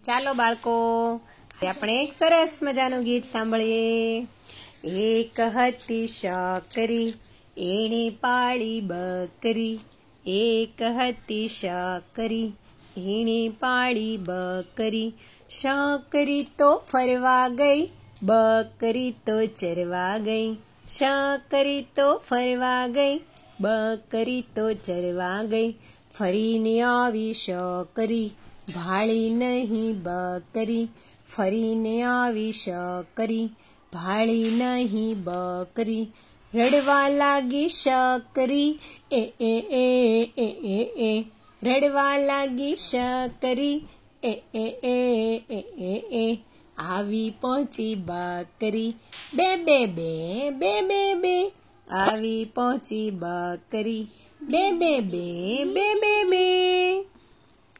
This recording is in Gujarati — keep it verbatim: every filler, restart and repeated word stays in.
ચાલો બાળકો, આપણે એક સરસ મજાનું ગીત સાંભળીએ. એક હતી શકરી, એણે પાળી બકરી. એક હતી શકરી, એણે પાળી બકરી. શકરી તો ફરવા ગઈ, બકરી તો ચરવા ગઈ. શકરી તો ફરવા ગઈ, બકરી તો ચરવા ગઈ. ફરીને આવી શકરી, ભાળી નહીં બકરી. ફરીને આવી શકરી, ભાળી નહીં બકરી. રડવા લાગી શકરી, એ એ એ એ એ એ. રડવા લાગી શકરી, એ એ એ એ એ એ. આવી પહોંચી બકરી, બે બે બે બે બે બે. આવી પહોંચી બકરી, બે બે બે બે બે બે.